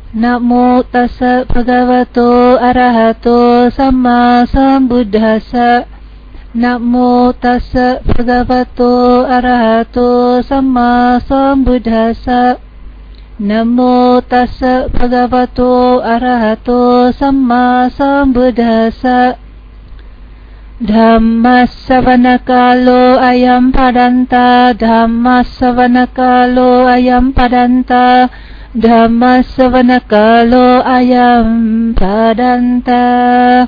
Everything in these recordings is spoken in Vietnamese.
Namo tassa bhagavato arahato samma sambuddhassa. Namo tassa bhagavato arahato samma sambuddhassa. Namo tassa bhagavato arahato samma sambuddhassa. Dhammasavanakalo ayam padanta. Dhammasavanakalo ayam padanta. Dhammasavanakalo ayam padanta.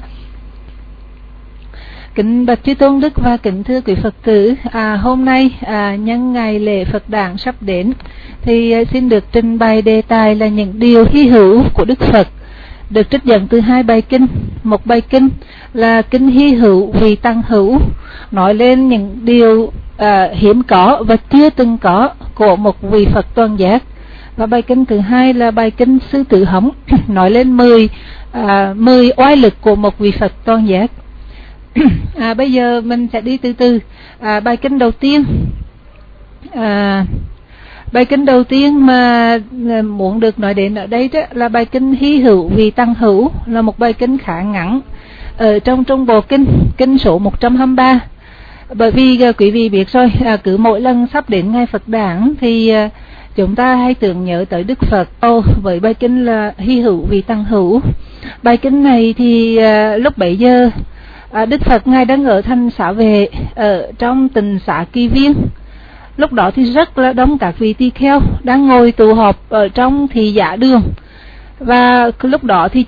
Kính bạch Chư Tôn Đức và kính thưa quý Phật tử, hôm nay nhân ngày lễ Phật đản sắp đến thì xin được trình bày đề tài là những điều hy hữu của Đức Phật, được trích dẫn từ hai bài kinh. Một bài kinh là kinh hy hữu vì tăng hữu, nói lên những điều hiếm có và chưa từng có của một vị Phật toàn giác. Và bài kinh thứ hai là bài kinh Sư Tử Hống, nói lên 10 oai lực của một vị Phật toàn giác. Bây giờ mình sẽ đi từ từ. Bài kinh đầu tiên mà muốn được nói đến ở đây đó là bài kinh hy hữu vì tăng hữu, là một bài kinh khá ngắn ở trong bộ kinh số 123. Bởi vì quý vị biết rồi, cứ mỗi lần sắp đến ngày Phật đản thì chúng ta hay tưởng nhớ tới Đức Phật với bài kinh là hy hữu vì tăng hữu. Bài kinh này thì lúc bấy giờ Đức Phật Ngài đang ở thành Xá Vệ, ở trong Tịnh Xá Kỳ Viên. Lúc đó thì rất là đông các vị tỳ kheo đang ngồi tụ họp ở trong thị giả đường. Và lúc đó thì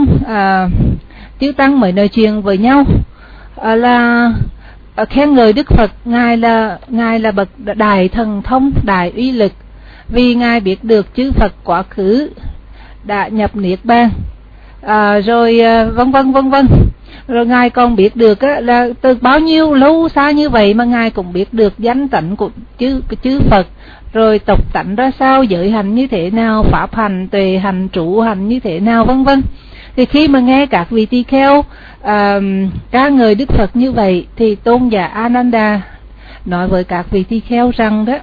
chư tăng mới nói chuyện với nhau, là khen ngợi Đức Phật. Ngài là bậc đại thần thông, đại uy lực, vì Ngài biết được chư Phật quá khứ đã nhập niết bàn, rồi vân vân. Rồi Ngài còn biết được là từ bao nhiêu lâu xa như vậy mà Ngài cũng biết được danh tánh của chư Phật, rồi tộc tánh ra sao, giới hành như thế nào, pháp hành, tuệ hành, trụ hành như thế nào, vân vân. Thì khi mà nghe các vị tỳ kheo ca ngợi Đức Phật như vậy thì tôn giả Ananda nói với các vị tỳ kheo rằng đó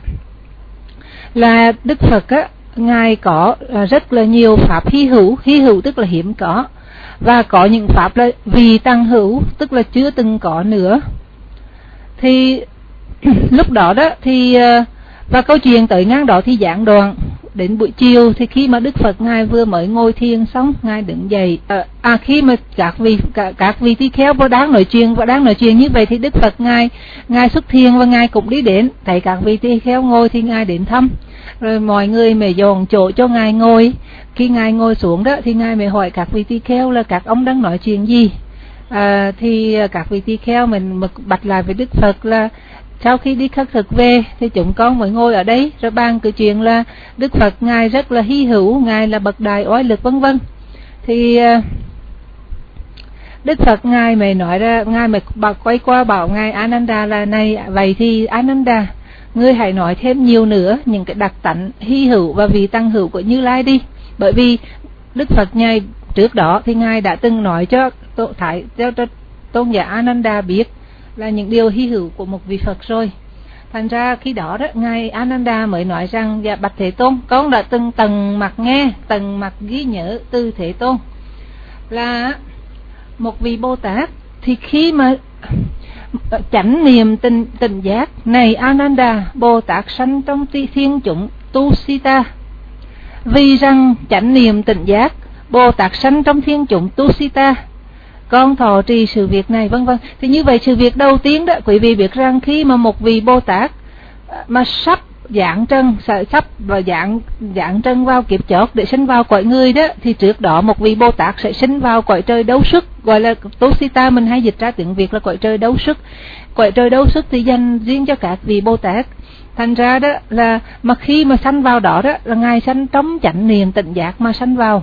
là Đức Phật Ngài có rất là nhiều pháp hy hữu tức là hiếm có, và có những pháp là vì tăng hữu, tức là chưa từng có nữa. Thì lúc đó thì và câu chuyện tới ngang đó thì giảng đoạn. Đến buổi chiều thì khi mà Đức Phật Ngài vừa mới ngồi thiền xong, Ngài đứng dậy. Khi mà các vị tỳ kheo đang nói chuyện như vậy thì Đức Phật Ngài xuất thiền và Ngài cũng đi đến. Thấy các vị tỳ kheo ngồi thì Ngài đến thăm. Rồi mọi người mới dọn chỗ cho Ngài ngồi. Khi Ngài ngồi xuống đó thì Ngài mới hỏi các vị tỳ kheo là các ông đang nói chuyện gì. Thì các vị tỳ kheo mình bạch lại với Đức Phật là sau khi đi khất thực về thì chúng con mới ngồi ở đây rồi bàn cái chuyện là Đức Phật Ngài rất là hy hữu, Ngài là bậc đại oai lực vân vân. Thì Đức Phật Ngài mới nói ra, Ngài mới quay qua bảo Ngài Ananda là này, vậy thì Ananda, ngươi hãy nói thêm nhiều nữa những cái đặc tánh hy hữu và vị tăng hữu của Như Lai đi. Bởi vì Đức Phật Ngài trước đó thì Ngài đã từng nói cho tôn giả Ananda biết là những điều hy hữu của một vị Phật rồi. Thành ra khi đó Ngài Ananda mới nói rằng dạ bạch Thế Tôn, con đã từng tầng mặt ghi nhớ từ Thế Tôn là một vị Bồ Tát thì khi mà chánh niệm tỉnh giác này Ananda, Bồ Tát sanh trong thiên chủng Tusita. Vì rằng chánh niệm tỉnh giác, Bồ Tát sanh trong thiên chủng Tusita, con thọ trì sự việc này vân vân. Thì như vậy sự việc đầu tiên đó, quý vị biết rằng khi mà một vị Bồ Tát mà sắp dạng trần vào kiếp chót để sinh vào cõi người đó, thì trước đó một vị Bồ Tát sẽ sinh vào cõi trời đấu sức, gọi là Tusita, mình hay dịch ra tiếng Việt là cõi trời đấu sức. Cõi trời đấu sức thì dành riêng cho các vị Bồ Tát. Thành ra đó là mà khi mà sanh vào đó là Ngài sanh trong chánh niệm tỉnh giác mà sanh vào.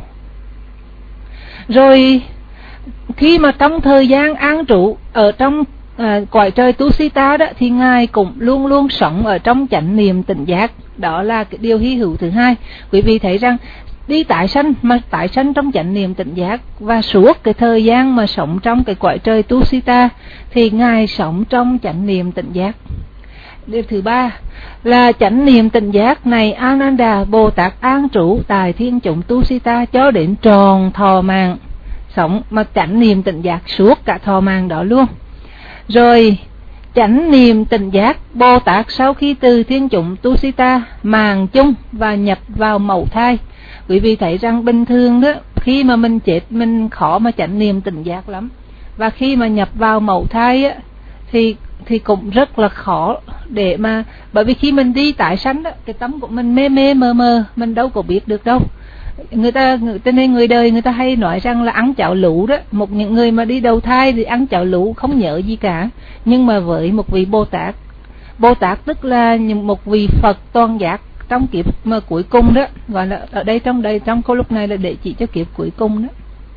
Rồi khi mà trong thời gian an trụ ở trong cõi trời Tusita đó thì Ngài cũng luôn luôn sống ở trong chánh niệm tỉnh giác. Đó là cái điều hy hữu thứ hai. Quý vị thấy rằng đi tái sanh trong chánh niệm tỉnh giác, và suốt cái thời gian mà sống trong cái cõi trời Tusita thì Ngài sống trong chánh niệm tỉnh giác. Điều thứ ba là chánh niệm tỉnh giác này Ananda Bồ Tát an trụ tại thiên chủng Tusita cho đến tròn thọ mạng sống, mà chánh niệm tỉnh giác suốt cả thọ mạng đó luôn. Rồi chánh niệm tỉnh giác Bồ Tát sau khi từ thiên chủng Tusita màng chung và nhập vào mẫu thai. Quý vị thấy rằng bình thường đó, khi mà mình chết mình khó mà chánh niệm tỉnh giác lắm, và khi mà nhập vào mẫu thai á, thì cũng rất là khó để mà, bởi vì khi mình đi tái sanh đó, cái tâm của mình mê mê mờ mờ, mình đâu có biết được đâu. Cho nên người đời người ta hay nói rằng là ăn cháo lũ đó, những người mà đi đầu thai thì ăn cháo lũ không nhớ gì cả. Nhưng mà với một vị Bồ Tát tức là một vị Phật toàn giác trong kiếp mà cuối cùng đó, gọi là ở đây trong câu lúc này là để chỉ cho kiếp cuối cùng đó.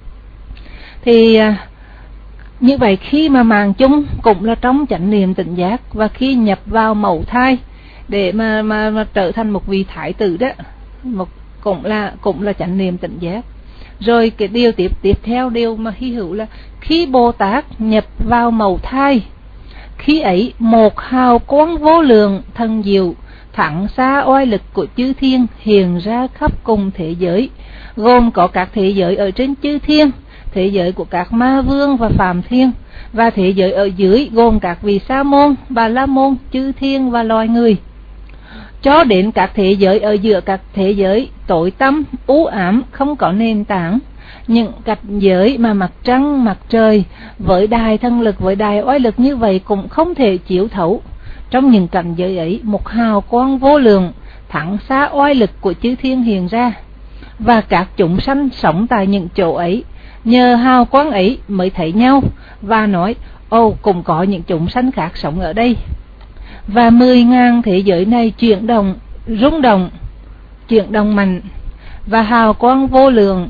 Thì như vậy khi mà màng chung cũng là trong chánh niệm tỉnh giác, và khi nhập vào mẫu thai để mà trở thành một vị thái tử đó, cũng là chánh niệm tỉnh giác. Rồi cái điều tiếp theo, điều mà hy hữu là khi Bồ Tát nhập vào mẫu thai, khi ấy một hào quang vô lượng thần diệu thẳng xa oai lực của chư thiên hiện ra khắp cùng thế giới, gồm có các thế giới ở trên chư thiên, thế giới của các ma vương và phàm thiên, và thế giới ở dưới gồm các vị sa môn, bà la môn, chư thiên và loài người, cho đến các thế giới ở giữa các thế giới tối tăm u ám không có nền tảng, những cảnh giới mà mặt trăng mặt trời với đài thân lực, với đài oai lực như vậy cũng không thể chiếu thấu. Trong những cảnh giới ấy, một hào quang vô lượng thẳng xa oai lực của chư thiên hiện ra, và các chúng sanh sống tại những chỗ ấy nhờ hào quang ấy mới thấy nhau và nói: cũng có những chúng sanh khác sống ở đây. Và 10.000 thế giới này chuyển động, rung động, chuyển động mạnh, và hào quang vô lượng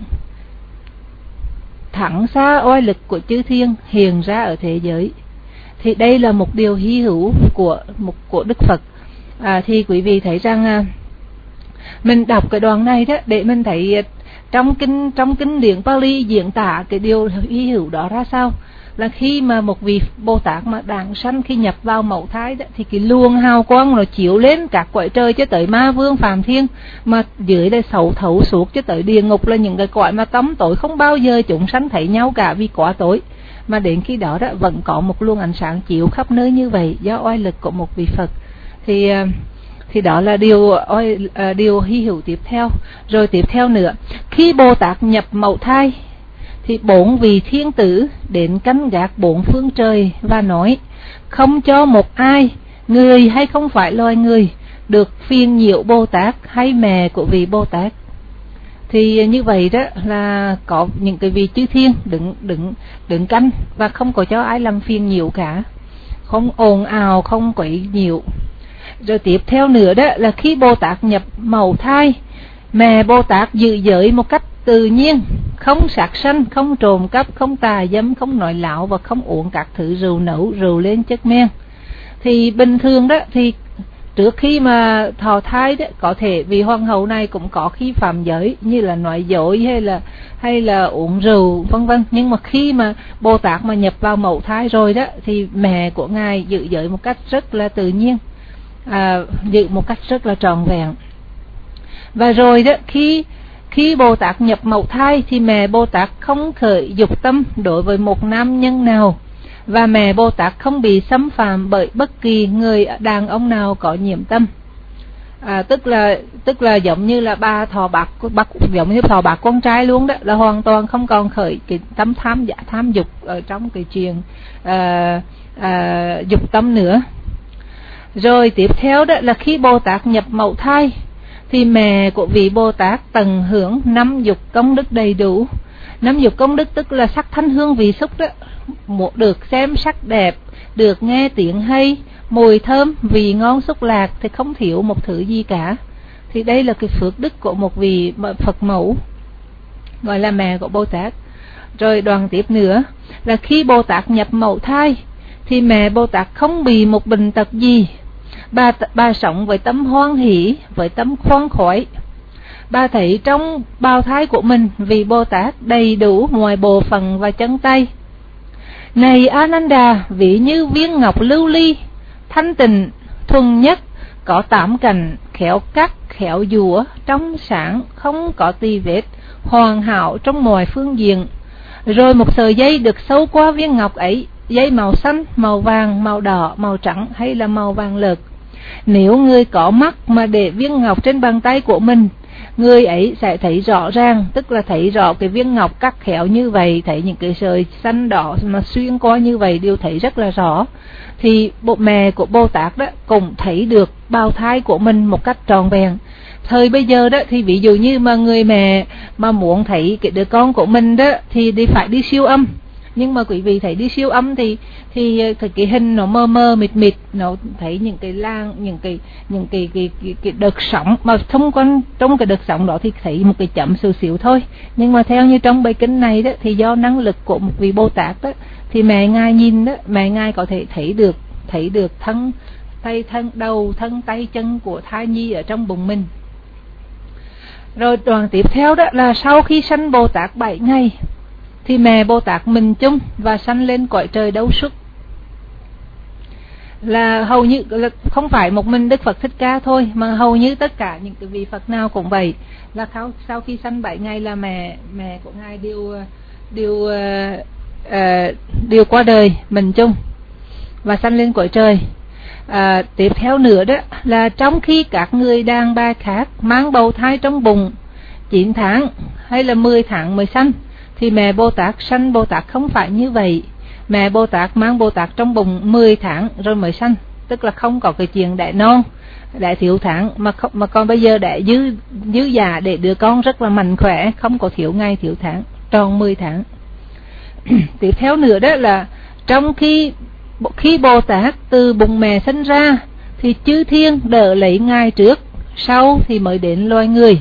thẳng xa oai lực của chư thiên hiện ra ở thế giới. Thì đây là một điều hy hữu của Đức Phật. Thì quý vị thấy rằng mình đọc cái đoạn này đó để mình thấy trong kinh điển Pali diễn tả cái điều hy hữu đó ra sao. Là khi mà một vị Bồ Tát mà đản sanh, khi nhập vào mẫu thai đó, thì cái luồng hào quang nó chiếu lên các cõi trời cho tới ma vương phàm thiên, mà dưới đây sầu thấu suốt cho tới địa ngục, là những cái cõi mà tăm tối không bao giờ chúng sanh thấy nhau cả vì quá tối. Mà đến khi đó đó vẫn có một luồng ánh sáng chiếu khắp nơi như vậy do oai lực của một vị Phật. Thì đó là điều hy hữu tiếp theo. Rồi tiếp theo nữa, khi Bồ Tát nhập mẫu thai thì 4 vị thiên tử đến canh gác 4 phương trời và nói: không cho một ai, người hay không phải loài người, được phiền nhiễu Bồ Tát hay mẹ của vị Bồ Tát. Thì như vậy đó là có những cái vị chư thiên đứng canh và không có cho ai làm phiền nhiễu cả, không ồn ào, không quấy nhiễu. Rồi tiếp theo nữa đó là khi Bồ Tát nhập mẫu thai, mẹ Bồ Tát giữ giới một cách tự nhiên, không sát sanh, không trộm cắp, không tà dâm, không nói láo và không uống các thứ rượu nấu, rượu lên chất men. Thì bình thường đó thì trước khi mà thọ thai đó, có thể vì hoàng hậu này cũng có khi phạm giới như là nói dối hay là uống rượu vân vân. Nhưng mà khi mà Bồ Tát mà nhập vào mẫu thai rồi đó thì mẹ của ngài giữ giới một cách rất là tự nhiên, giữ một cách rất là trọn vẹn. Và rồi đó khi Bồ Tát nhập mẫu thai thì mẹ Bồ Tát không khởi dục tâm đối với một nam nhân nào, và mẹ Bồ Tát không bị xâm phạm bởi bất kỳ người đàn ông nào có nhiễm tâm. Tức là giống như là bà thọ bạc giống như thọ bạc con trai luôn đó, là hoàn toàn không còn khởi cái tâm tham dục ở trong cái chuyện dục tâm nữa. Rồi tiếp theo đó là khi Bồ Tát nhập mẫu thai thì mẹ của vị Bồ Tát tận hưởng 5 dục công đức đầy đủ. 5 dục công đức tức là sắc thanh hương vị xúc đó, được xem sắc đẹp, được nghe tiếng hay, mùi thơm, vị ngon xúc lạc, thì không thiếu một thứ gì cả. Thì đây là cái phước đức của một vị Phật mẫu, gọi là mẹ của Bồ Tát. Rồi đoạn tiếp nữa là khi Bồ Tát nhập mẫu thai thì mẹ Bồ Tát không bị một bệnh tật gì. Bà sống với tâm hoan hỷ, với tâm khoan khoái. Bà thấy trong bào thai của mình vị Bồ Tát đầy đủ mọi bộ phận và chân tay. Này Ananda, ví như viên ngọc lưu ly, thanh tịnh, thuần nhất, có 8 cành, khéo cắt, khéo dũa, trong sáng, không có tì vết, hoàn hảo trong mọi phương diện. Rồi một sợi dây được sâu qua viên ngọc ấy, dây màu xanh, màu vàng, màu đỏ, màu trắng hay là màu vàng lợt. Nếu người có mắt mà để viên ngọc trên bàn tay của mình, người ấy sẽ thấy rõ ràng, tức là thấy rõ cái viên ngọc cắt khéo như vậy, thấy những cái sợi xanh đỏ mà xuyên qua như vậy đều thấy rất là rõ. Thì mẹ của Bồ Tát đó cũng thấy được bào thai của mình một cách trọn vẹn. Thời bây giờ đó thì ví dụ như mà người mẹ mà muốn thấy cái đứa con của mình đó thì phải đi siêu âm. Nhưng mà quý vị thấy đi siêu âm thì cái hình nó mơ mơ mịt mịt, nó thấy những cái lang, những cái đợt sóng mà thông quan trong cái đợt sóng đó thì thấy một cái chấm xíu xíu thôi. Nhưng mà theo như trong bài kinh này đó thì do năng lực của một vị Bồ Tát đó thì mẹ ngài nhìn đó, mẹ ngài có thể thấy được thân đầu, thân tay chân của thai nhi ở trong bụng mình. Rồi đoạn tiếp theo đó là sau khi sanh Bồ Tát 7 ngày thì mẹ Bồ Tát mình chung và sanh lên cõi trời Đấu Xuất. Là hầu như là không phải một mình Đức Phật Thích Ca thôi, mà hầu như tất cả những cái vị Phật nào cũng vậy, là sau khi sanh 7 ngày là mẹ của ngài đều qua đời mình chung và sanh lên cõi trời. Tiếp theo nữa đó là trong khi các người đàn bà khác mang bầu thai trong bụng 9 tháng hay là 10 tháng mới sanh, thì mẹ Bồ Tát sanh Bồ Tát không phải như vậy. Mẹ Bồ Tát mang Bồ Tát trong bụng 10 tháng rồi mới sanh, tức là không có cái chuyện đẻ non, đẻ thiếu tháng, mà con bây giờ đẻ dư già để đứa con rất là mạnh khỏe, không có thiếu ngày thiếu tháng, tròn 10 tháng. Tiếp theo nữa đó là trong khi Bồ Tát từ bụng mẹ sinh ra thì chư thiên đỡ lấy ngài trước, sau thì mới đến loài người.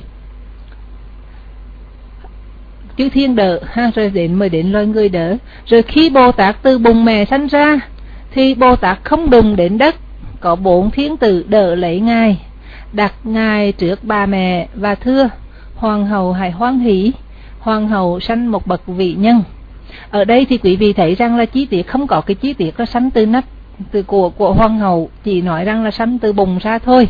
Chư thiên đỡ rồi mới đến loài người đỡ. Rồi khi Bồ Tát từ bụng mẹ sinh ra thì Bồ Tát không đụng đến đất, có 4 thiên tử đỡ lấy ngài, đặt ngài trước bà mẹ và thưa: hoàng hậu hãy hoan hỷ. Hoàng hậu sanh một bậc vị nhân. Ở đây thì quý vị thấy rằng là chi tiết không có cái chi tiết là sanh từ nách của hoàng hậu, chỉ nói rằng là sanh từ bụng ra thôi.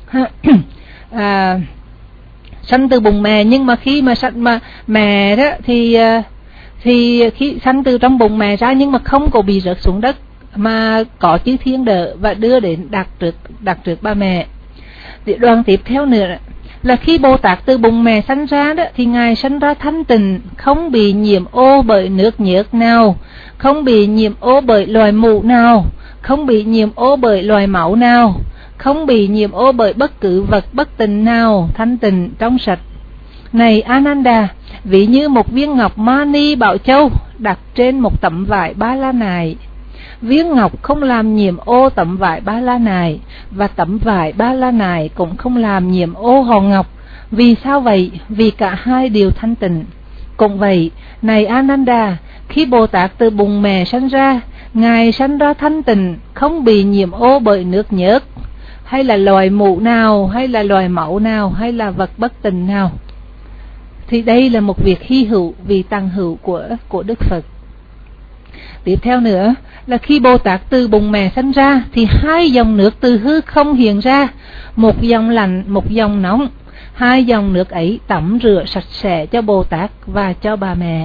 Sanh từ bụng mẹ, nhưng mà khi mà sanh mà mẹ đó thì khi sanh từ trong bụng mẹ ra nhưng mà không có bị rớt xuống đất, mà có chư thiên đỡ và đưa đến đặt trước ba mẹ. Đoạn tiếp theo nữa là khi Bồ Tát từ bụng mẹ sanh ra đó thì ngài sanh ra thanh tịnh, không bị nhiễm ô bởi nước nhớt nào, không bị nhiễm ô bởi loài mù nào, không bị nhiễm ô bởi loài máu nào, không bị nhiễm ô bởi bất cứ vật bất tịnh nào, thanh tịnh trong sạch. Này Ananda, ví như một viên ngọc mani bảo châu đặt trên một tấm vải ba la nại. Viên ngọc không làm nhiễm ô tấm vải ba la nại, và tấm vải ba la nại cũng không làm nhiễm ô hòn ngọc. Vì sao vậy? Vì cả hai đều thanh tịnh. Cũng vậy, này Ananda, khi Bồ Tát từ bụng mẹ sanh ra, ngài sanh ra thanh tịnh, không bị nhiễm ô bởi nước nhớt, hay là loài mụ nào, hay là loài máu nào, hay là vật bất tịnh nào. Thì đây là một việc hy hữu vì tằng hữu của Đức Phật. Tiếp theo nữa là khi Bồ Tát từ bụng mẹ sanh ra thì hai dòng nước từ hư không hiện ra, một dòng lạnh, một dòng nóng. Hai dòng nước ấy tắm rửa sạch sẽ cho Bồ Tát và cho bà mẹ.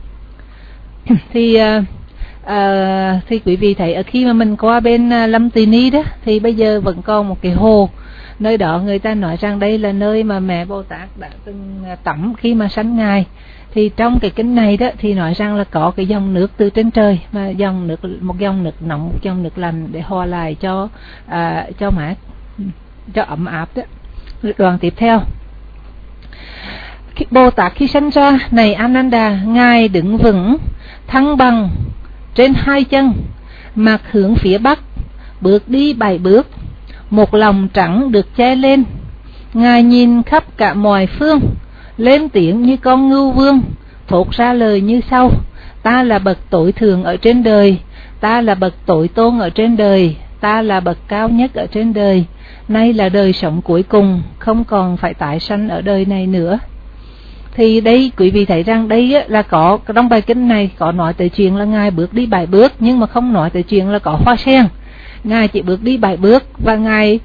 Thì quý vị thấy ở khi mà mình qua bên Lâm Tỳ Ni đó thì bây giờ vẫn còn một cái hồ, nơi đó người ta nói rằng đây là nơi mà mẹ Bồ Tát đã từng tắm khi mà sanh ngài. Thì trong cái kinh này đó thì nói rằng là có cái dòng nước từ trên trời, mà một dòng nước nóng, một dòng nước lạnh để hòa lại cho mát, cho ấm áp đó. Đoạn tiếp theo, Bồ Tát khi sanh ra, này Ananda, ngài đứng vững thăng bằng trên hai chân, mặt hướng phía bắc, bước đi 7 bước, một lòng trắng được che lên. Ngài nhìn khắp cả mọi phương, lên tiếng như con ngưu vương, thốt ra lời như sau: ta là bậc tối thượng ở trên đời, ta là bậc tối tôn ở trên đời, ta là bậc cao nhất ở trên đời. Nay là đời sống cuối cùng, không còn phải tái sanh ở đời này nữa. Thì đây quý vị thấy rằng đây là có trong bài kinh này có nói tới chuyện là ngài bước đi 7 bước, nhưng mà không nói tới chuyện là có hoa sen. Ngài chỉ bước đi 7 bước và ngài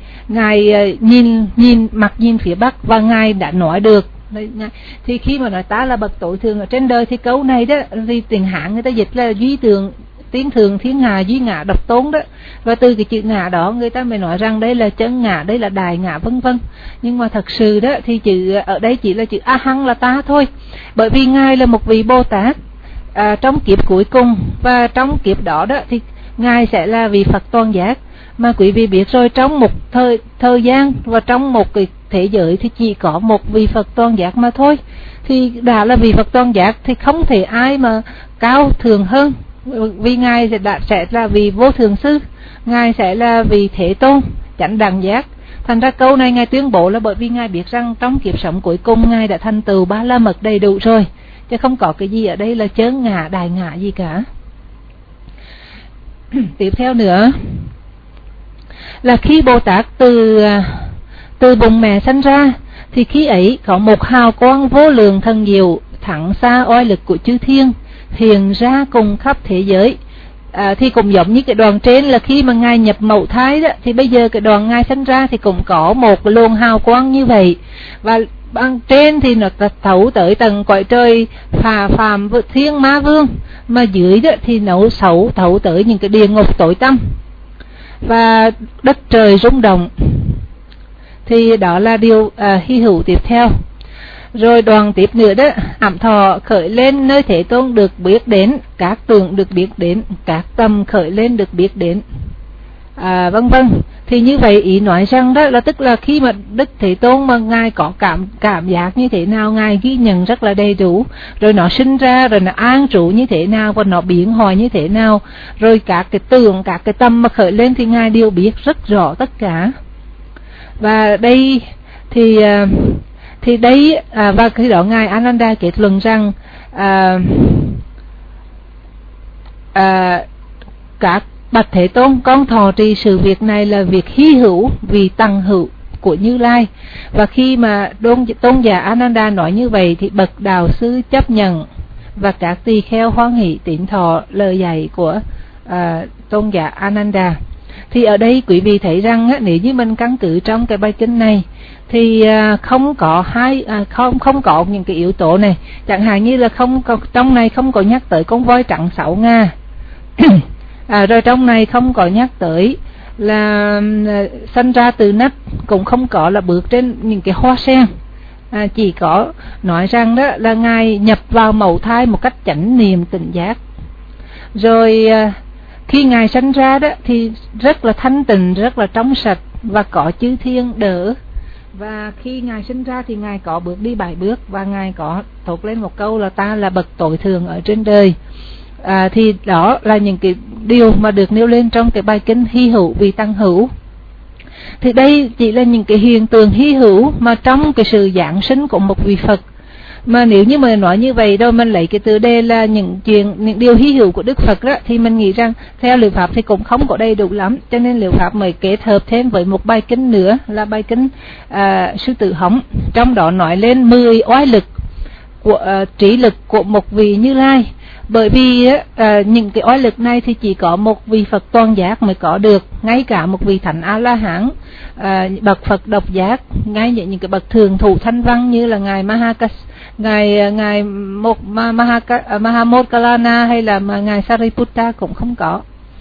nhìn phía Bắc và ngài đã nói được. Thì khi mà nói ta là bậc tối thượng ở trên đời thì câu này đó thì tiếng Hán người ta dịch là duy tượng tiếng thường thiên hạ duy ngã độc tôn đó, và từ cái chữ ngã đó người ta mới nói rằng đây là chân ngã, đây là đại ngã vân vân. Nhưng mà thật sự đó thì chữ ở đây chỉ là chữ a hăng là ta thôi, bởi vì ngài là một vị Bồ Tát trong kiếp cuối cùng, và trong kiếp đó đó thì ngài sẽ là vị Phật toàn giác. Mà quý vị biết rồi, trong một thời gian và trong một cái thế giới thì chỉ có một vị Phật toàn giác mà thôi. Thì đã là vị Phật toàn giác thì không thể ai mà cao thường hơn, vì ngài sẽ là vị vô thượng sư, ngài sẽ là vị Thế Tôn chánh đẳng giác. Thành ra câu này ngài tuyên bố là bởi vì ngài biết rằng trong kiếp sống cuối cùng ngài đã thành tựu ba la mật đầy đủ rồi, chứ không có cái gì ở đây là chớn ngã đại ngã gì cả. Tiếp theo nữa là khi Bồ Tát từ bụng mẹ sanh ra thì khi ấy có một hào quang vô lượng thần diệu thẳng xa oai lực của chư thiên hiện ra cùng khắp thế giới. Thì cũng giống như cái đoàn trên là khi mà ngài nhập mậu thai đó, thì bây giờ cái đoàn ngài sanh ra thì cũng có một luồng hào quang như vậy, và ban trên thì nó thấu tới tầng cõi trời phàm thiên ma vương, mà dưới đó thì nó thấu tới những cái địa ngục tối tăm và đất trời rung động. Thì đó là điều hy hữu tiếp theo. Rồi đoàn tiếp nữa đó, ẩm thọ khởi lên nơi Thế Tôn được biết đến, các tượng được biết đến, các tâm khởi lên được biết đến, vân vân. Thì như vậy ý nói rằng đó là tức là khi mà Đức Thế Tôn mà ngài có cảm giác như thế nào, ngài ghi nhận rất là đầy đủ, rồi nó sinh ra, rồi nó an trụ như thế nào, và nó biến hóa như thế nào, rồi các cái tượng, các cái tâm mà khởi lên thì ngài đều biết rất rõ tất cả. Và đây thì đây và khi đó ngài Ananda kết luận rằng các bạch Thế Tôn, con thọ trì sự việc này là việc hy hữu vì tăng hữu của Như Lai. Và khi mà tôn giả Ananda nói như vậy thì bậc đạo sư chấp nhận, và các tỳ kheo hoan hỷ tín thọ lời dạy của tôn giả Ananda. Thì ở đây quý vị thấy rằng nếu như mình căn cứ trong cái bài kinh này thì không có những cái yếu tố này, chẳng hạn như là trong này không có nhắc tới con voi trắng 6 ngà. Rồi trong này không có nhắc tới là sanh ra từ nách, cũng không có là bước trên những cái hoa sen, chỉ có nói rằng đó là ngài nhập vào mẫu thai một cách chánh niệm tỉnh giác. Rồi khi ngài sanh ra đó thì rất là thanh tịnh, rất là trong sạch và có chư thiên đỡ. Và khi ngài sinh ra thì ngài có bước đi 7 bước, và ngài có thốt lên một câu là ta là bậc tối thượng ở trên đời. Thì đó là những cái điều mà được nêu lên trong cái bài kinh hy hữu vì tăng hữu. Thì đây chỉ là những cái hiện tượng hy hữu mà trong cái sự giảng sinh của một vị Phật. Mà nếu như mà nói như vậy rồi mình lấy cái từ đề là những điều hy hữu của Đức Phật đó, thì mình nghĩ rằng theo liệu pháp thì cũng không có đầy đủ lắm, cho nên liệu pháp mới kết hợp thêm với một bài kinh nữa là bài kinh Sư Tử Hống, trong đó nói lên 10 oai lực của trí lực của một vị Như Lai. Bởi vì những cái oai lực này thì chỉ có một vị Phật toàn giác mới có được, ngay cả một vị Thánh A-la-hán, bậc Phật độc giác, ngay những cái bậc thường thủ thanh văn như là ngài Mahamokkallana hay là ngài Sariputta cũng không có.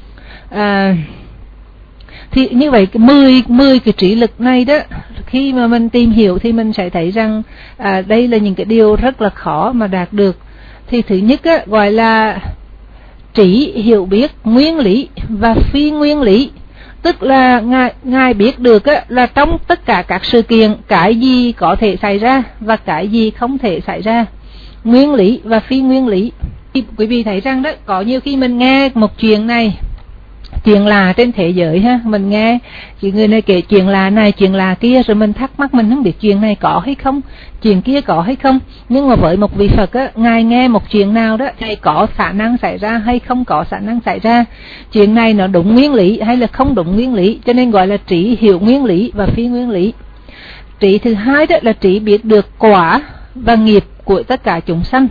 Thì như vậy 10 cái trí lực này đó, khi mà mình tìm hiểu thì mình sẽ thấy rằng đây là những cái điều rất là khó mà đạt được. Thì thứ nhất á, gọi là trí hiểu biết nguyên lý và phi nguyên lý. Tức là ngài biết được á, là trong tất cả các sự kiện cái gì có thể xảy ra và cái gì không thể xảy ra. Nguyên lý và phi nguyên lý. Quý vị thấy rằng đó, có nhiều khi mình nghe một chuyện này, chuyện là trên thế giới ha, mình nghe chị người này kể chuyện là này, chuyện là kia, rồi mình thắc mắc mình không biết chuyện này có hay không, chuyện kia có hay không. Nhưng mà với một vị Phật á, ngài nghe một chuyện nào đó thì có khả năng xảy ra hay không có khả năng xảy ra, chuyện này nó đúng nguyên lý hay là không đúng nguyên lý, cho nên gọi là trí hiểu nguyên lý và phi nguyên lý. Trí thứ hai đó là trí biết được quả và nghiệp của tất cả chúng sanh.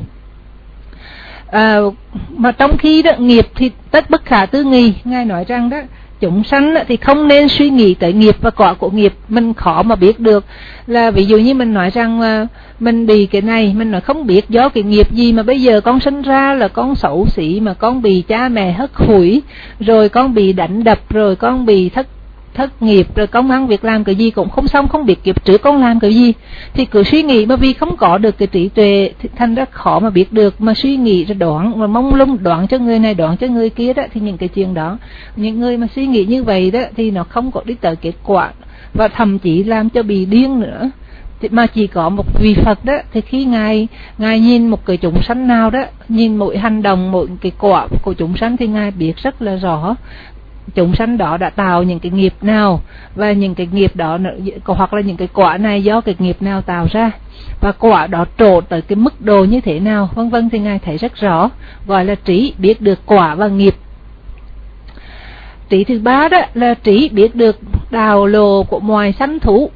Mà trong khi đó nghiệp thì tất bất khả tư nghị, ngài nói rằng đó chúng sanh thì không nên suy nghĩ tới nghiệp và quả của nghiệp. Mình khó mà biết được, là ví dụ như mình nói rằng mình bị cái này, mình nói không biết do cái nghiệp gì mà bây giờ con sinh ra là con xấu xí, mà con bị cha mẹ hất hủi, rồi con bị đánh đập, rồi con bị thất nghiệp, rồi công ăn việc làm cái gì cũng không xong, không biết kiếp trước con làm cái gì, thì cứ suy nghĩ, mà vì không có được cái trí tuệ thì thành ra khó mà biết được, mà suy nghĩ rồi đoán, mà mông lung đoán cho người này đoán cho người kia đó, thì những cái chuyện đó, những người mà suy nghĩ như vậy đó thì nó không có đi tới kết quả, và thậm chí làm cho bị điên nữa. Mà chỉ có một vị Phật đó, thì khi ngài nhìn một cái chúng sanh nào đó, nhìn mỗi hành động, mỗi cái quả của chúng sanh thì ngài biết rất là rõ chúng sanh đó đã tạo những cái nghiệp nào, và những cái nghiệp đó hoặc là những cái quả này do cái nghiệp nào tạo ra, và quả đó trổ tới cái mức độ như thế nào, vân vân, thì ngài thấy rất rõ, gọi là trí, biết được quả và nghiệp. Trí thứ ba đó là trí biết được đạo lộ của mọi sanh thú,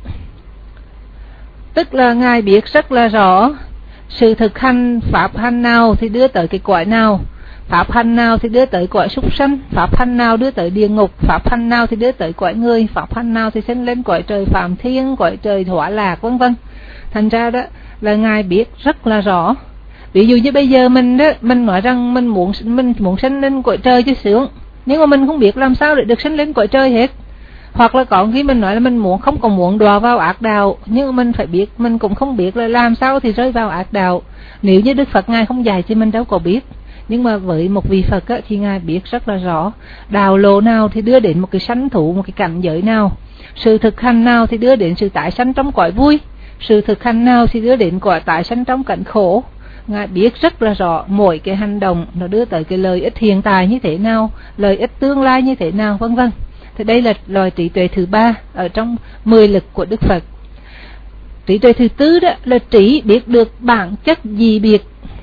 tức là ngài biết rất là rõ sự thực hành pháp hành nào thì đưa tới cái quả nào, pháp hành nào thì đưa tới cõi súc sanh, pháp hành nào đưa tới địa ngục, pháp hành nào thì đưa tới cõi người, pháp hành nào thì sinh lên cõi trời phạm thiên, cõi trời thỏa lạc, vân vân. Thành ra đó là ngài biết rất là rõ. Ví dụ như bây giờ mình đó, mình nói rằng mình muốn sinh lên cõi trời cho sướng, nhưng mà mình không biết làm sao để được sinh lên cõi trời hết. Hoặc là có khi mình nói là mình không còn muốn đọa vào ác đạo, nhưng mà mình phải biết, mình cũng không biết là làm sao thì rơi vào ác đạo. Nếu như Đức Phật ngài không dạy thì mình đâu có biết. Nhưng mà với một vị Phật á, thì ngài biết rất là rõ đạo lộ nào thì đưa đến một cái sanh thú, một cái cảnh giới nào, sự thực hành nào thì đưa đến sự tái sanh trong cõi vui, sự thực hành nào thì đưa đến cõi tái sanh trong cảnh khổ. Ngài biết rất là rõ mỗi cái hành động nó đưa tới cái lợi ích hiện tại như thế nào, lợi ích tương lai như thế nào, vân vân. Thì đây là loài trí tuệ thứ ba ở trong 10 lực của Đức Phật. Trí tuệ thứ tư đó là trí biết được bản chất dị biệt,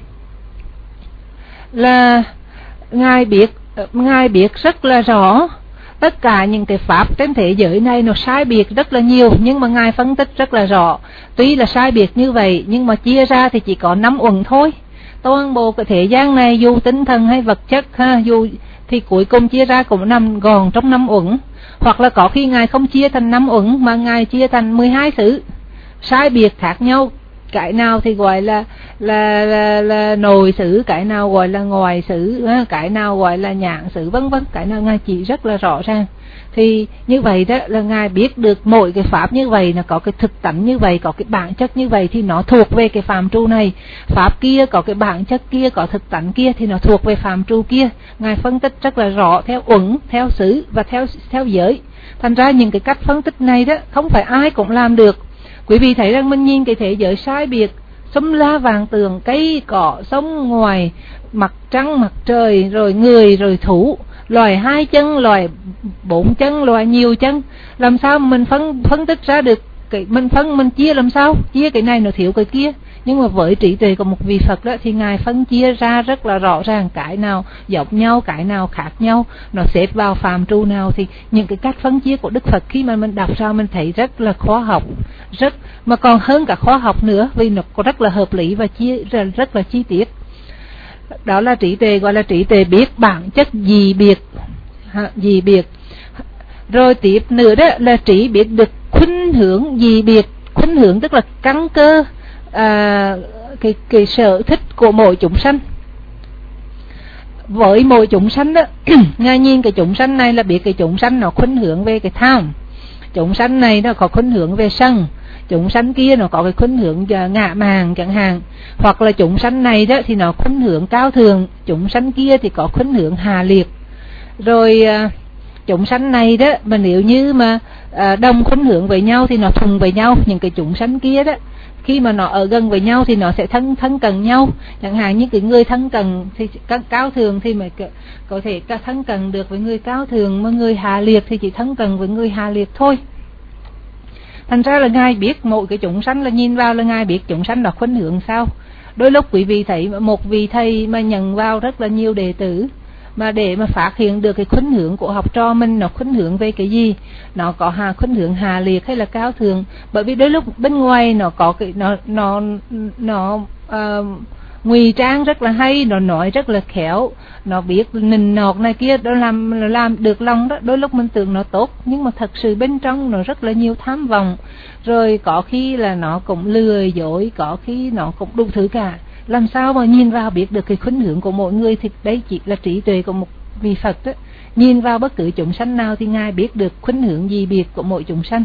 là ngài biết rất là rõ tất cả những cái pháp trên thế giới này nó sai biệt rất là nhiều, nhưng mà ngài phân tích rất là rõ. Tuy là sai biệt như vậy nhưng mà chia ra thì chỉ có 5 uẩn thôi. Toàn bộ cái thế gian này dù tinh thần hay vật chất dù thì cuối cùng chia ra cũng nằm gọn trong 5 uẩn. Hoặc là có khi ngài không chia thành 5 uẩn mà ngài chia thành 12 xứ sai biệt khác nhau. Cái nào thì gọi là nội xứ, cái nào gọi là ngoài xứ, cái nào gọi là nhãn xứ, vân vân. Cái nào ngài chỉ rất là rõ ràng. Thì như vậy đó là ngài biết được mỗi cái pháp như vậy là có cái thực tánh như vậy, có cái bản chất như vậy thì nó thuộc về cái phạm trù này. Pháp kia có cái bản chất kia, có thực tánh kia thì nó thuộc về phạm trù kia. Ngài phân tích rất là rõ theo uẩn, theo xứ và theo giới. Thành ra những cái cách phân tích này đó không phải ai cũng làm được. Quý vị thấy rằng mình nhìn cái thế giới sai biệt, xâm la vàng tường, cây cỏ, sông ngoài, mặt trăng, mặt trời, rồi người, rồi thú, loài 2 chân, loài 4 chân, loài nhiều chân. Làm sao mình phân tích ra được cái mình chia làm sao? Chia cái này nó thiếu cái kia. Nhưng mà với trí tuệ của một vị Phật đó thì ngài phân chia ra rất là rõ ràng, cái nào giống nhau, cái nào khác nhau, nó xếp vào phạm trù nào. Thì những cái cách phân chia của Đức Phật khi mà mình đọc ra mình thấy rất là khoa học, mà còn hơn cả khoa học nữa, vì nó rất là hợp lý và chia rất là chi tiết. Đó là trí tuệ, gọi là trí tuệ biết bản chất dị biệt. Rồi tiếp nữa đó là trí biết được khuynh hướng dị biệt. Khuynh hướng tức là căn cơ, cái sở thích của mỗi chúng sanh. Với mỗi chúng sanh đó ngài nhìn cái chúng sanh này là biết cái chúng sanh nó khuynh hướng về cái tham, chúng sanh này nó có khuynh hướng về sân, chúng sanh kia nó có cái khuynh hướng ngạ mạn chẳng hạn. Hoặc là chúng sanh này đó thì nó khuynh hướng cao thường, chúng sanh kia thì có khuynh hướng hạ liệt. Rồi chúng sanh này đó mà nếu như mà đồng khuynh hướng với nhau thì nó thuần với nhau. Những cái chúng sanh kia đó khi mà nó ở gần với nhau thì nó sẽ thân cận nhau. Chẳng hạn như cái người thân cận thì cao thường thì mà có thể thân cận được với người cao thường, mà người hạ liệt thì chỉ thân cận với người hạ liệt thôi. Thành ra là ngài biết mỗi cái chúng sanh, là nhìn vào là ngài biết chúng sanh là khuynh hướng sao. Đôi lúc quý vị thấy một vị thầy mà nhận vào rất là nhiều đệ tử, mà để mà phát hiện được cái khuynh hướng của học trò mình nó khuynh hướng về cái gì, nó có khuynh hướng hạ liệt hay là cao thường. Bởi vì đôi lúc bên ngoài nó có cái nó ngụy trang rất là hay, nó nói rất là khéo, nó biết nịnh nọt này kia, nó làm được lòng đó. Đôi lúc mình tưởng nó tốt, nhưng mà thật sự bên trong nó rất là nhiều tham vọng, rồi có khi là nó cũng lừa dối, có khi nó cũng đủ thứ cả. Làm sao mà nhìn vào biết được cái khuynh hướng của mỗi người, thì đấy chỉ là trí tuệ của một vị Phật đó. Nhìn vào bất cứ chúng sanh nào thì Ngài biết được khuynh hướng gì biệt của mỗi chúng sanh.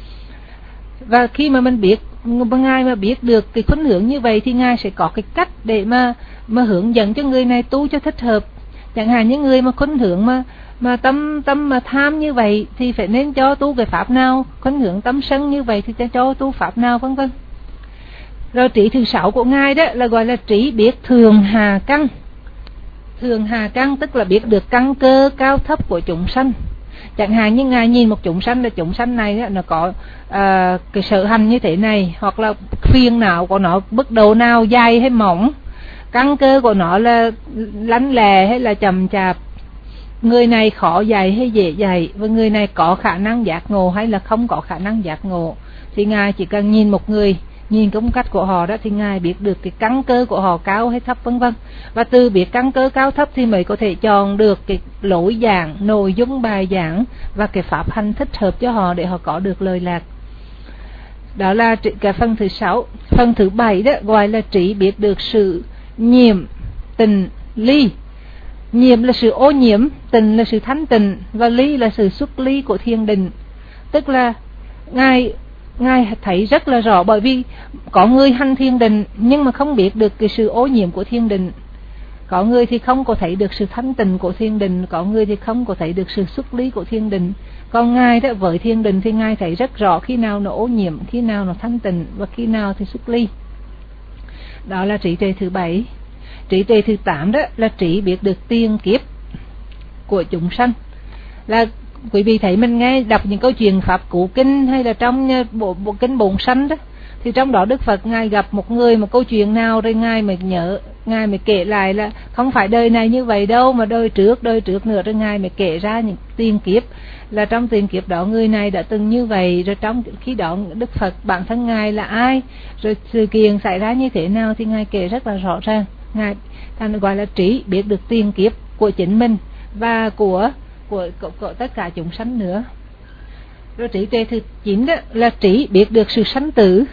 Và khi mà mình biết, Ngài mà biết được cái khuynh hướng như vậy thì Ngài sẽ có cái cách để mà hướng dẫn cho người này tu cho thích hợp. Chẳng hạn những người mà khuynh hướng mà tâm mà tham như vậy thì phải nên cho tu cái pháp nào, khuynh hướng tâm sân như vậy thì cho tu pháp nào, vân vân. Rồi trí thứ 6 của Ngài đó là gọi là trí biết thường hà căn. Thường hà căn tức là biết được căn cơ cao thấp của chúng sanh. Chẳng hạn như Ngài nhìn một chúng sanh là chúng sanh này đó, nó có cái sở hành như thế này, hoặc là phiền não của nó mức độ nào, dài hay mỏng, căn cơ của nó là lánh lè hay là chậm chạp, người này khó dạy hay dễ dạy, và người này có khả năng giác ngộ hay là không có khả năng giác ngộ. Thì Ngài chỉ cần nhìn một người, nhìn cái cách của họ đó thì Ngài biết được cái căn cơ của họ cao hay thấp, vân vân. Và từ biết căn cơ cao thấp thì mới có thể chọn được cái lối giảng, nội dung bài giảng và cái pháp hành thích hợp cho họ để họ có được lời lạc. Đó là cái phần thứ 6. Phần thứ 7 đó gọi là trí biết được sự nhiễm, tịnh, ly. Nhiễm là sự ô nhiễm, tịnh là sự thanh tịnh, và ly là sự xuất ly của thiền định. Tức là Ngài thấy rất là rõ, bởi vì có người hành thiền định nhưng mà không biết được cái sự ô nhiễm của thiền định. Có người thì không có thấy được sự thanh tịnh của thiền định, có người thì không có thấy được sự xuất ly của thiền định. Còn Ngài đó, với thiền định thì Ngài thấy rất rõ khi nào nó ô nhiễm, khi nào nó thanh tịnh và khi nào thì xuất ly. Đó là trí tuệ thứ 7. Trí tuệ thứ 8 đó là trí biết được tiền kiếp của chúng sanh. Là quý vị thấy mình nghe đọc những câu chuyện Pháp Cú Kinh hay là trong bộ kinh Bổn Sanh đó, thì trong đó Đức Phật Ngài gặp một người, một câu chuyện nào rồi Ngài mới nhớ, Ngài mới kể lại là không phải đời này như vậy đâu, mà đời trước nữa, rồi Ngài mới kể ra những tiền kiếp, là trong tiền kiếp đó người này đã từng như vậy, rồi trong khi đó Đức Phật bản thân Ngài là ai, rồi sự kiện xảy ra như thế nào thì Ngài kể rất là rõ ràng. Ngài thành gọi là trí biết được tiền kiếp của chính mình và của tất cả chúng sanh nữa. Rồi trí tuệ thứ 9 đó là trí biết được sự sanh tử.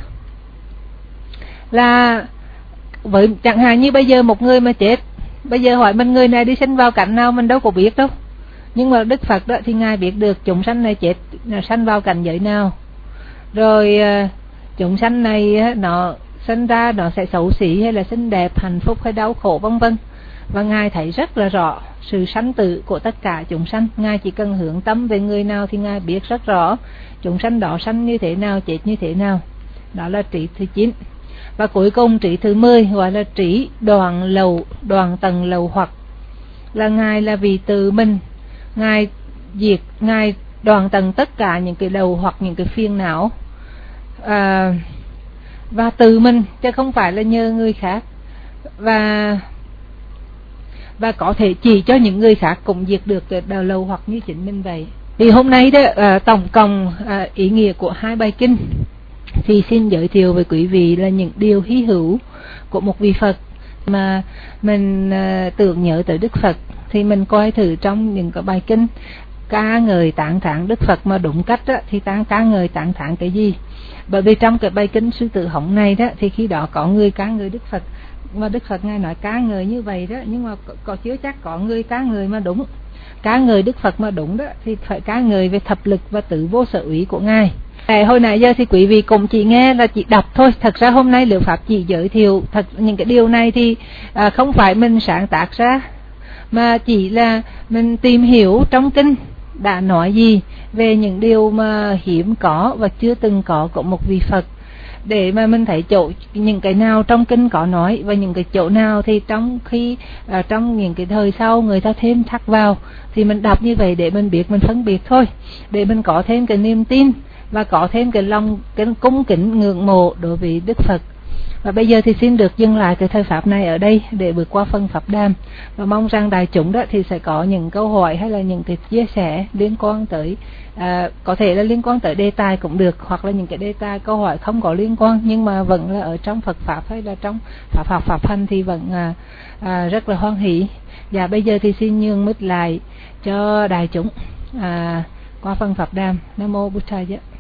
Là với chẳng hạn như bây giờ một người mà chết, bây giờ hỏi mình người này đi sinh vào cảnh nào mình đâu có biết đâu, nhưng mà Đức Phật đó thì Ngài biết được chúng sanh này chết sanh vào cảnh giới nào, rồi chúng sanh này nó sinh ra nó sẽ xấu xí hay là xinh đẹp, hạnh phúc hay đau khổ, vân vân. Và Ngài thấy rất là rõ sự sanh tử của tất cả chúng sanh. Ngài chỉ cần hướng tâm về người nào thì Ngài biết rất rõ chúng sanh đó sanh như thế nào, chết như thế nào. Đó là trí thứ 9. Và cuối cùng trí thứ 10 gọi là trí đoạn tầng lậu hoặc. Là Ngài là vì tự mình Ngài đoạn tầng tất cả những cái lậu hoặc, những cái phiền não, và tự mình chứ không phải là nhờ người khác, và có thể chỉ cho những người khác cũng diệt được cái đầu lậu hoặc như chính mình vậy. Thì hôm nay đó tổng cộng ý nghĩa của 2 bài kinh thì xin giới thiệu với quý vị là những điều hy hữu của một vị Phật mà mình tưởng nhớ tới Đức Phật. Thì mình coi thử trong những cái bài kinh ca ngợi tán thán Đức Phật mà đúng cách đó, thì ca ngợi tán thán cái gì. Bởi vì trong cái bài kinh Sư Tử Hống này đó thì khi đó có người ca ngợi Đức Phật, mà Đức Phật Ngài nói ca ngợi như vậy đó, nhưng mà có chưa chắc có người ca ngợi mà đúng. Ca ngợi Đức Phật mà đúng đó thì phải ca ngợi về thập lực và tử vô sở úy của Ngài. Hồi nãy giờ thì quý vị cũng chỉ nghe là chỉ đọc thôi. Thật ra hôm nay Liệu Pháp chỉ giới thiệu những cái điều này thì không phải mình sáng tác ra, mà chỉ là mình tìm hiểu trong kinh đã nói gì về những điều mà hiếm có và chưa từng có của một vị Phật, để mà mình thấy chỗ những cái nào trong kinh có nói và những cái chỗ nào thì trong những cái thời sau người ta thêm thắt vào, thì mình đọc như vậy để mình biết, mình phân biệt thôi, để mình có thêm cái niềm tin và có thêm cái lòng, cái cung kính ngưỡng mộ đối với Đức Phật. Và bây giờ thì xin được dừng lại cái thời pháp này ở đây để bước qua phần pháp đàm, và mong rằng đại chúng đó thì sẽ có những câu hỏi hay là những cái chia sẻ liên quan tới có thể là liên quan tới đề tài cũng được, hoặc là những cái đề tài câu hỏi không có liên quan nhưng mà vẫn là ở trong Phật pháp hay là trong pháp hành thì vẫn rất là hoan hỷ. Và bây giờ thì xin nhường mic lại cho đại chúng qua phần pháp đàm. Nam mô Bụt Thầy.